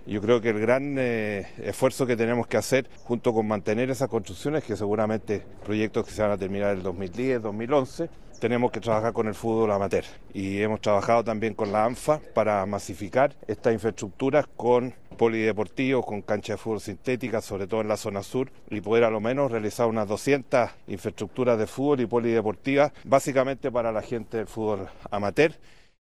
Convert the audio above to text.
Yo creo que el gran esfuerzo que tenemos que hacer, junto con mantener esas construcciones, que seguramente proyectos que se van a terminar en el 2010, 2011, tenemos que trabajar con el fútbol amateur. Y hemos trabajado también con la ANFA para masificar estas infraestructuras con polideportivos, con canchas de fútbol sintéticas, sobre todo en la zona sur, y poder a lo menos realizar unas 200 infraestructuras de fútbol y polideportivas, básicamente para la gente del fútbol amateur.